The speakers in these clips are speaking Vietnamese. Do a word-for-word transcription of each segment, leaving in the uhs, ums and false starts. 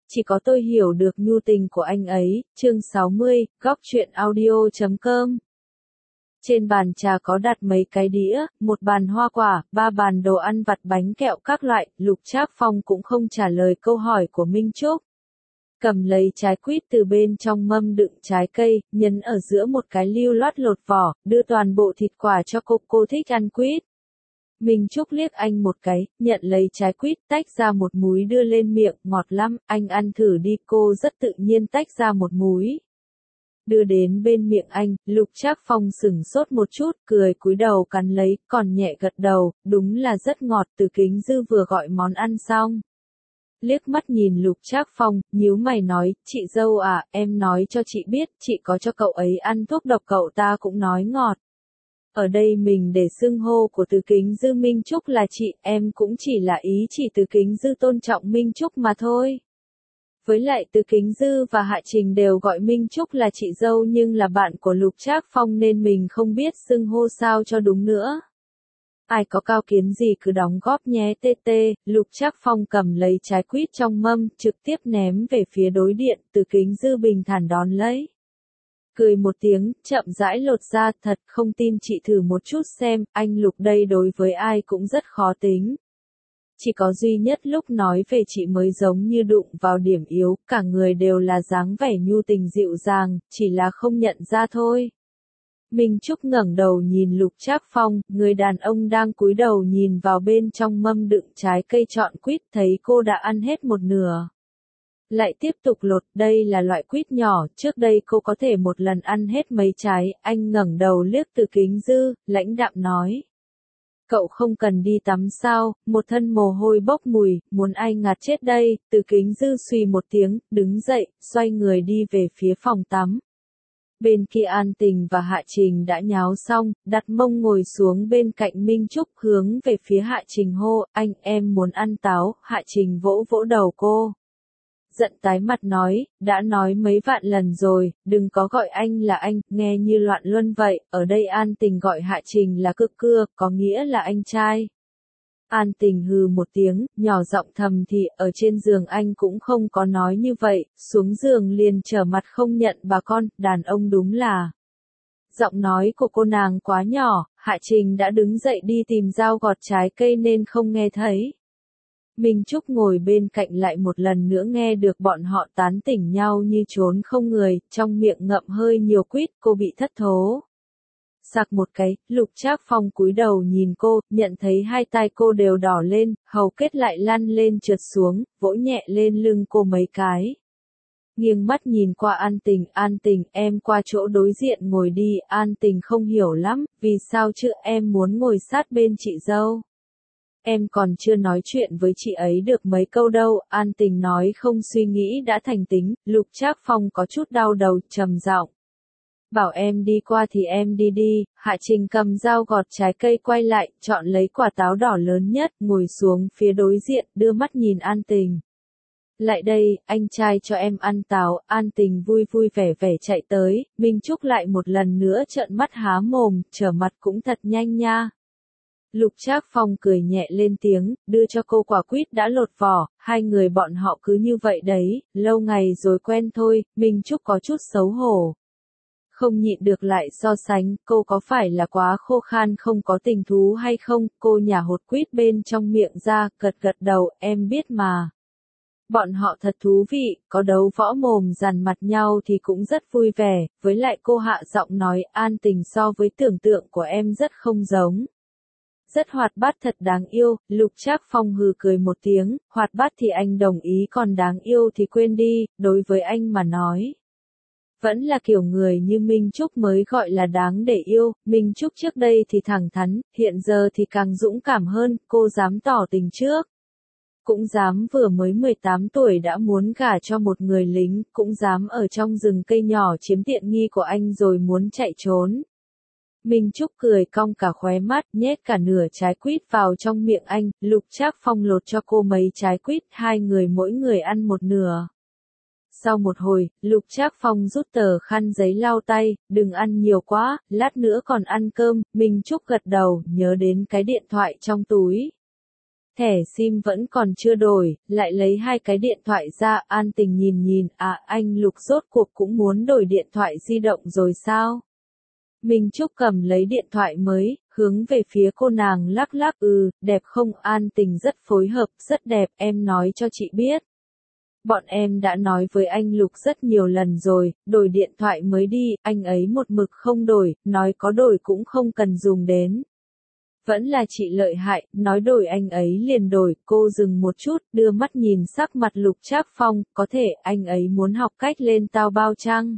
Chỉ có tôi hiểu được nhu tình của anh ấy, chương sáu mươi, góc truyện audio chấm com. Trên bàn trà có đặt mấy cái đĩa, một bàn hoa quả, ba bàn đồ ăn vặt bánh kẹo các loại, Lục Trác Phong cũng không trả lời câu hỏi của Minh Trúc. Cầm lấy trái quýt từ bên trong mâm đựng trái cây, nhấn ở giữa một cái lưu loát lột vỏ, đưa toàn bộ thịt quả cho cô, cô thích ăn quýt. Minh Trúc liếc anh một cái, nhận lấy trái quýt, tách ra một múi đưa lên miệng, ngọt lắm, anh ăn thử đi. Cô rất tự nhiên tách ra một múi. Đưa đến bên miệng anh, Lục Trác Phong sửng sốt một chút, cười cúi đầu cắn lấy, còn nhẹ gật đầu, đúng là rất ngọt. Từ Kính Dư vừa gọi món ăn xong. Liếc mắt nhìn Lục Trác Phong, nhíu mày nói, chị dâu à, em nói cho chị biết, chị có cho cậu ấy ăn thuốc độc cậu ta cũng nói ngọt. Ở đây mình để xưng hô của Từ Kính Dư Minh Trúc là chị, em cũng chỉ là ý chỉ Từ Kính Dư tôn trọng Minh Trúc mà thôi. Với lại Từ Kính Dư và Hạ Trình đều gọi Minh Trúc là chị dâu nhưng là bạn của Lục Trác Phong nên mình không biết xưng hô sao cho đúng nữa. Ai có cao kiến gì cứ đóng góp nhé tê tê. Lục Trác Phong cầm lấy trái quýt trong mâm, trực tiếp ném về phía đối điện, Từ Kính Dư bình thản đón lấy. Cười một tiếng, chậm rãi lột ra, thật không tin chị thử một chút xem, anh Lục đây đối với ai cũng rất khó tính. Chỉ có duy nhất lúc nói về chị mới giống như đụng vào điểm yếu, cả người đều là dáng vẻ nhu tình dịu dàng, chỉ là không nhận ra thôi. Minh Trúc ngẩng đầu nhìn Lục Trác Phong, người đàn ông đang cúi đầu nhìn vào bên trong mâm đựng trái cây chọn quýt, thấy cô đã ăn hết một nửa. Lại tiếp tục lột, đây là loại quýt nhỏ, trước đây cô có thể một lần ăn hết mấy trái, anh ngẩng đầu liếc Từ Kính Dư, lãnh đạm nói. Cậu không cần đi tắm sao, một thân mồ hôi bốc mùi, muốn ai ngạt chết đây. Từ Kính Dư suy một tiếng, đứng dậy, xoay người đi về phía phòng tắm. Bên kia An Tình và Hạ Trình đã nháo xong, đặt mông ngồi xuống bên cạnh Minh Trúc hướng về phía Hạ Trình hô, anh em muốn ăn táo. Hạ Trình vỗ vỗ đầu cô. Giận tái mặt nói, đã nói mấy vạn lần rồi, đừng có gọi anh là anh, nghe như loạn luân vậy. Ở đây An Tình gọi Hạ Trình là cực cưa, có nghĩa là anh trai. An Tình hừ một tiếng, nhỏ giọng thầm thì, ở trên giường anh cũng không có nói như vậy, xuống giường liền trở mặt không nhận bà con, đàn ông đúng là. Giọng nói của cô nàng quá nhỏ, Hạ Trình đã đứng dậy đi tìm dao gọt trái cây nên không nghe thấy. Minh Trúc ngồi bên cạnh lại một lần nữa nghe được bọn họ tán tỉnh nhau như trốn không người, trong miệng ngậm hơi nhiều quýt, cô bị thất thố. Sặc một cái, Lục Trác Phong cúi đầu nhìn cô, nhận thấy hai tay cô đều đỏ lên, hầu kết lại lăn lên trượt xuống, vỗ nhẹ lên lưng cô mấy cái. Nghiêng mắt nhìn qua An Tình, An Tình, em qua chỗ đối diện ngồi đi. An Tình không hiểu lắm, vì sao chứ em muốn ngồi sát bên chị dâu. Em còn chưa nói chuyện với chị ấy được mấy câu đâu. An Tình nói không suy nghĩ đã thành tính. Lục Trác Phong có chút đau đầu, trầm giọng. Bảo em đi qua thì em đi đi. Hạ Trình cầm dao gọt trái cây quay lại, chọn lấy quả táo đỏ lớn nhất, ngồi xuống phía đối diện, đưa mắt nhìn An Tình. Lại đây, anh trai cho em ăn táo. An Tình vui vui vẻ vẻ chạy tới, Minh Trúc lại một lần nữa trợn mắt há mồm, trở mặt cũng thật nhanh nha. Lục Trác Phong cười nhẹ lên tiếng, đưa cho cô quả quýt đã lột vỏ, hai người bọn họ cứ như vậy đấy, lâu ngày rồi quen thôi. Minh Trúc có chút xấu hổ. Không nhịn được lại so sánh, cô có phải là quá khô khan không có tình thú hay không? Cô nhả hột quýt bên trong miệng ra, gật gật đầu, em biết mà. Bọn họ thật thú vị, có đấu võ mồm dằn mặt nhau thì cũng rất vui vẻ, với lại cô hạ giọng nói, An Tình so với tưởng tượng của em rất không giống. Rất hoạt bát thật đáng yêu. Lục Trác Phong hừ cười một tiếng, hoạt bát thì anh đồng ý còn đáng yêu thì quên đi, đối với anh mà nói. Vẫn là kiểu người như Minh Trúc mới gọi là đáng để yêu. Minh Trúc trước đây thì thẳng thắn, hiện giờ thì càng dũng cảm hơn, cô dám tỏ tình trước. Cũng dám vừa mới mười tám tuổi đã muốn gả cho một người lính, cũng dám ở trong rừng cây nhỏ chiếm tiện nghi của anh rồi muốn chạy trốn. Minh Trúc cười cong cả khóe mắt, nhét cả nửa trái quýt vào trong miệng anh. Lục Trác Phong lột cho cô mấy trái quýt, hai người mỗi người ăn một nửa. Sau một hồi, Lục Trác Phong rút tờ khăn giấy lau tay, đừng ăn nhiều quá, lát nữa còn ăn cơm. Minh Trúc gật đầu, nhớ đến cái điện thoại trong túi. thẻ sim vẫn còn chưa đổi, lại lấy hai cái điện thoại ra, An Tình nhìn nhìn, à anh Lục rốt cuộc cũng muốn đổi điện thoại di động rồi sao? Minh Trúc cầm lấy điện thoại mới, hướng về phía cô nàng lắc lắc, ừ, đẹp không? An Tình rất phối hợp, rất đẹp, em nói cho chị biết. Bọn em đã nói với anh Lục rất nhiều lần rồi, đổi điện thoại mới đi, anh ấy một mực không đổi, nói có đổi cũng không cần dùng đến. Vẫn là chị lợi hại, nói đổi anh ấy liền đổi, cô dừng một chút, đưa mắt nhìn sắc mặt Lục Trác Phong, có thể anh ấy muốn học cách lên Taobao chăng?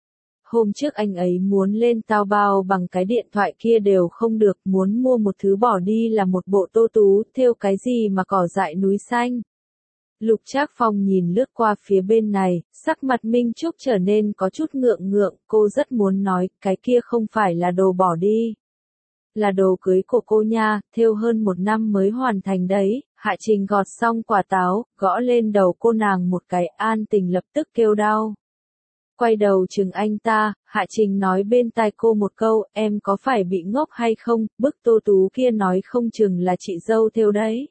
Hôm trước anh ấy muốn lên Taobao bằng cái điện thoại kia đều không được, muốn mua một thứ bỏ đi là một bộ tô tú, thêu cái gì mà cỏ dại núi xanh. Lục Trác Phong nhìn lướt qua phía bên này, sắc mặt Minh Trúc trở nên có chút ngượng ngượng, cô rất muốn nói, cái kia không phải là đồ bỏ đi. Là đồ cưới của cô nha, thêu hơn một năm mới hoàn thành đấy. Hạ Trình gọt xong quả táo, gõ lên đầu cô nàng một cái, An Tình lập tức kêu đau. Quay đầu chừng anh ta, Hạ Trình nói bên tai cô một câu, em có phải bị ngốc hay không, bức tô tú kia nói không chừng là chị dâu thêu đấy.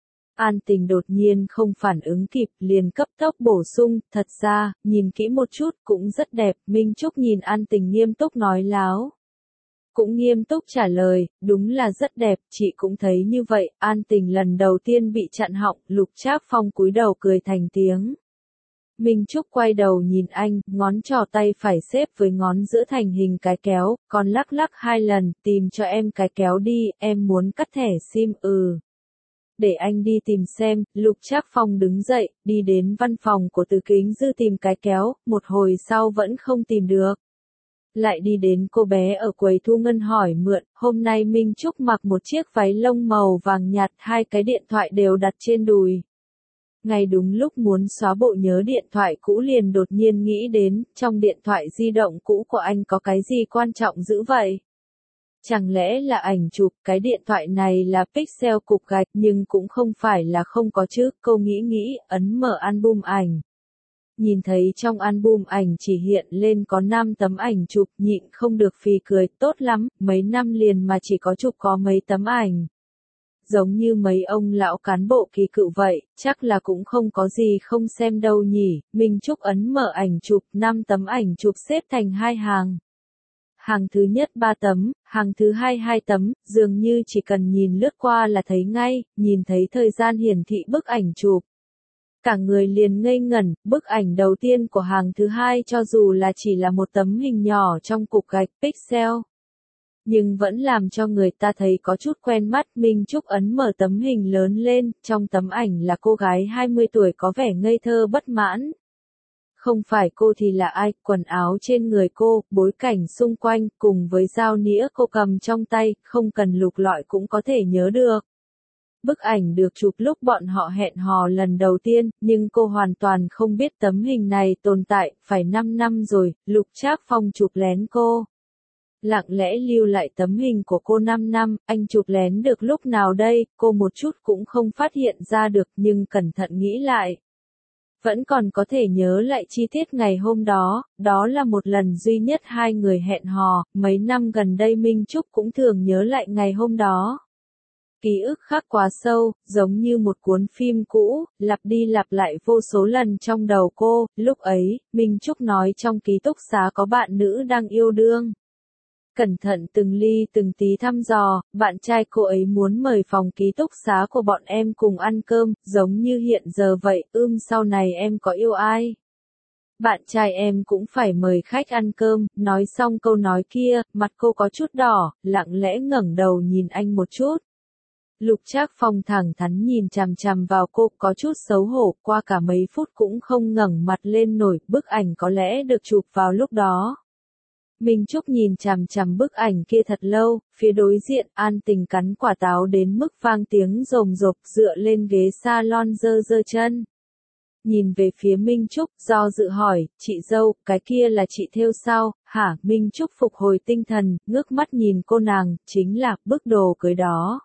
An Tình đột nhiên không phản ứng kịp, liền cấp tốc bổ sung, thật ra, nhìn kỹ một chút cũng rất đẹp, Minh Trúc nhìn An Tình nghiêm túc nói láo. Cũng nghiêm túc trả lời, đúng là rất đẹp, chị cũng thấy như vậy, An Tình lần đầu tiên bị chặn họng, Lục Trác Phong cúi đầu cười thành tiếng. Minh Trúc quay đầu nhìn anh, ngón trỏ tay phải xếp với ngón giữa thành hình cái kéo, còn lắc lắc hai lần, tìm cho em cái kéo đi, em muốn cắt thẻ sim, ừ. Để anh đi tìm xem, Lục Trác Phong đứng dậy, đi đến văn phòng của Từ Kính Dư tìm cái kéo, một hồi sau vẫn không tìm được. Lại đi đến cô bé ở quầy thu ngân hỏi mượn, hôm nay Minh Trúc mặc một chiếc váy lông màu vàng nhạt, hai cái điện thoại đều đặt trên đùi. Ngay đúng lúc muốn xóa bộ nhớ điện thoại cũ liền đột nhiên nghĩ đến, trong điện thoại di động cũ của anh có cái gì quan trọng dữ vậy? Chẳng lẽ là ảnh chụp, cái điện thoại này là pixel cục gạch nhưng cũng không phải là không có chứ, cô nghĩ nghĩ, ấn mở album ảnh. Nhìn thấy trong album ảnh chỉ hiện lên có năm tấm ảnh chụp, nhịn không được phì cười, tốt lắm, mấy năm liền mà chỉ có chụp có mấy tấm ảnh. Giống như mấy ông lão cán bộ kỳ cựu vậy, chắc là cũng không có gì không xem đâu nhỉ. Minh Trúc ấn mở ảnh chụp, năm tấm ảnh chụp xếp thành hai hàng. Hàng thứ nhất ba tấm, hàng thứ hai hai tấm, dường như chỉ cần nhìn lướt qua là thấy ngay, nhìn thấy thời gian hiển thị bức ảnh chụp. Cả người liền ngây ngẩn, bức ảnh đầu tiên của hàng thứ hai cho dù là chỉ là một tấm hình nhỏ trong cục gạch pixel. Nhưng vẫn làm cho người ta thấy có chút quen mắt. Minh Trúc ấn mở tấm hình lớn lên, trong tấm ảnh là cô gái hai mươi tuổi có vẻ ngây thơ bất mãn. Không phải cô thì là ai, quần áo trên người cô, bối cảnh xung quanh, cùng với dao nĩa cô cầm trong tay, không cần lục lọi cũng có thể nhớ được. Bức ảnh được chụp lúc bọn họ hẹn hò lần đầu tiên, nhưng cô hoàn toàn không biết tấm hình này tồn tại, phải năm năm rồi, Lục Trác Phong chụp lén cô. Lặng lẽ lưu lại tấm hình của cô năm năm, anh chụp lén được lúc nào đây, cô một chút cũng không phát hiện ra được nhưng cẩn thận nghĩ lại. Vẫn còn có thể nhớ lại chi tiết ngày hôm đó, đó là một lần duy nhất hai người hẹn hò, mấy năm gần đây Minh Trúc cũng thường nhớ lại ngày hôm đó. Ký ức khắc quá sâu, giống như một cuốn phim cũ, lặp đi lặp lại vô số lần trong đầu cô, lúc ấy, Minh Trúc nói trong ký túc xá có bạn nữ đang yêu đương. Cẩn thận từng ly từng tí thăm dò, bạn trai cô ấy muốn mời phòng ký túc xá của bọn em cùng ăn cơm, giống như hiện giờ vậy, ưm sau này em có yêu ai? Bạn trai em cũng phải mời khách ăn cơm, nói xong câu nói kia, mặt cô có chút đỏ, lặng lẽ ngẩng đầu nhìn anh một chút. Lục Trác Phong thẳng thắn nhìn chằm chằm vào cô, có chút xấu hổ, qua cả mấy phút cũng không ngẩng mặt lên nổi, bức ảnh có lẽ được chụp vào lúc đó. Minh Trúc nhìn chằm chằm bức ảnh kia thật lâu, phía đối diện, An Tình cắn quả táo đến mức vang tiếng rồm rộp, dựa lên ghế salon giơ giơ chân. Nhìn về phía Minh Trúc, do dự hỏi, chị dâu, cái kia là chị thêu sao, hả? Minh Trúc phục hồi tinh thần, ngước mắt nhìn cô nàng, chính là, bức đồ cưới đó.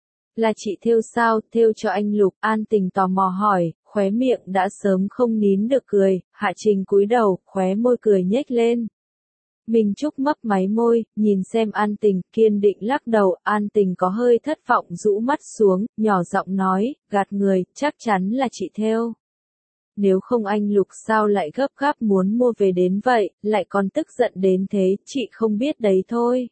Là chị thêu sao, thêu cho anh Lục, An Tình tò mò hỏi, khóe miệng đã sớm không nín được cười, Hạ Trình cúi đầu, khóe môi cười nhếch lên. Minh Trúc mấp máy môi, nhìn xem An Tình, kiên định lắc đầu. An Tình có hơi thất vọng rũ mắt xuống, nhỏ giọng nói, gạt người, chắc chắn là chị thêu. Nếu không anh Lục sao lại gấp gáp muốn mua về đến vậy, lại còn tức giận đến thế, chị không biết đấy thôi.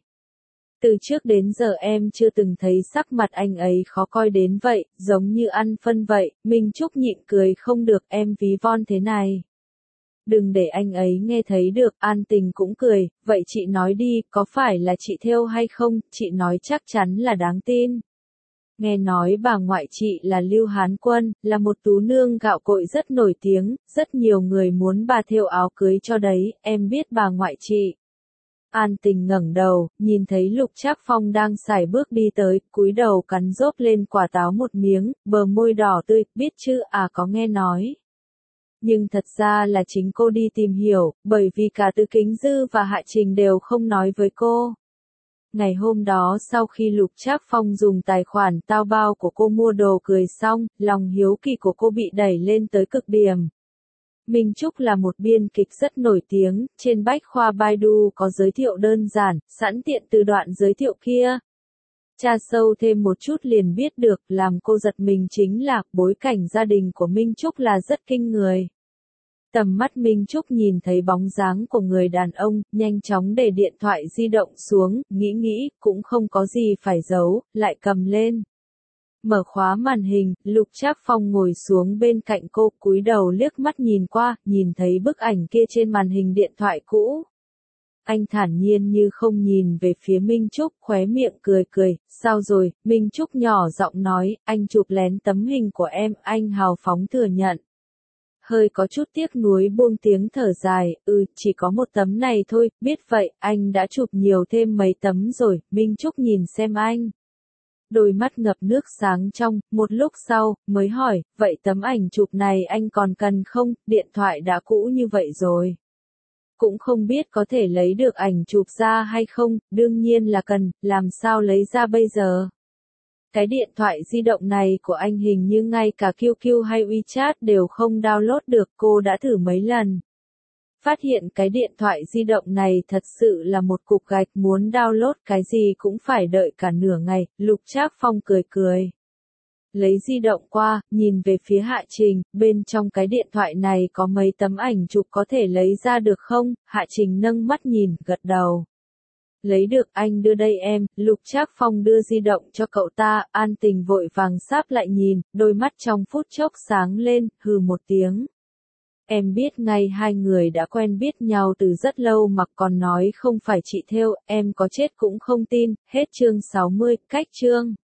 Từ trước đến giờ em chưa từng thấy sắc mặt anh ấy khó coi đến vậy, giống như ăn phân vậy. Minh Trúc nhịn cười không được, em ví von thế này. Đừng để anh ấy nghe thấy được. An Tình cũng cười, vậy chị nói đi, có phải là chị thêu hay không, chị nói chắc chắn là đáng tin. Nghe nói bà ngoại chị là Lưu Hán Quân, là một tú nương gạo cội rất nổi tiếng, rất nhiều người muốn bà thêu áo cưới cho đấy, em biết bà ngoại chị. An Tình ngẩng đầu, nhìn thấy Lục Trác Phong đang sải bước đi tới, cúi đầu cắn rốp lên quả táo một miếng, bờ môi đỏ tươi, biết chứ, à có nghe nói. Nhưng thật ra là chính cô đi tìm hiểu, bởi vì cả Từ Kính Dư và Hạ Trình đều không nói với cô. Ngày hôm đó sau khi Lục Trác Phong dùng tài khoản tao bao của cô mua đồ cười xong, lòng hiếu kỳ của cô bị đẩy lên tới cực điểm. Minh Trúc là một biên kịch rất nổi tiếng, trên bách khoa Baidu có giới thiệu đơn giản, sẵn tiện từ đoạn giới thiệu kia. Tra sâu thêm một chút liền biết được, làm cô giật mình chính là, bối cảnh gia đình của Minh Trúc là rất kinh người. Tầm mắt Minh Trúc nhìn thấy bóng dáng của người đàn ông, nhanh chóng để điện thoại di động xuống, nghĩ nghĩ, cũng không có gì phải giấu, lại cầm lên. Mở khóa màn hình, Lục Trác Phong ngồi xuống bên cạnh cô, cúi đầu liếc mắt nhìn qua, nhìn thấy bức ảnh kia trên màn hình điện thoại cũ. Anh thản nhiên như không nhìn về phía Minh Trúc, khóe miệng cười cười, sao rồi, Minh Trúc nhỏ giọng nói, anh chụp lén tấm hình của em, anh hào phóng thừa nhận. Hơi có chút tiếc nuối buông tiếng thở dài, ừ, chỉ có một tấm này thôi, biết vậy, anh đã chụp nhiều thêm mấy tấm rồi. Minh Trúc nhìn xem anh. Đôi mắt ngập nước sáng trong, một lúc sau, mới hỏi, vậy tấm ảnh chụp này anh còn cần không, điện thoại đã cũ như vậy rồi. Cũng không biết có thể lấy được ảnh chụp ra hay không, đương nhiên là cần, làm sao lấy ra bây giờ. Cái điện thoại di động này của anh hình như ngay cả quy quy hay WeChat đều không download được, cô đã thử mấy lần. Phát hiện cái điện thoại di động này thật sự là một cục gạch, muốn download cái gì cũng phải đợi cả nửa ngày. Lục Trác Phong cười cười. Lấy di động qua, nhìn về phía Hạ Trình, bên trong cái điện thoại này có mấy tấm ảnh chụp có thể lấy ra được không? Hạ Trình nâng mắt nhìn, gật đầu. Lấy được, anh đưa đây em. Lục Trác Phong đưa di động cho cậu ta, An Tình vội vàng sáp lại nhìn, đôi mắt trong phút chốc sáng lên, hừ một tiếng. Em biết ngay hai người đã quen biết nhau từ rất lâu mà còn nói không phải chị thêu, em có chết cũng không tin. Hết chương sáu mươi, cách chương.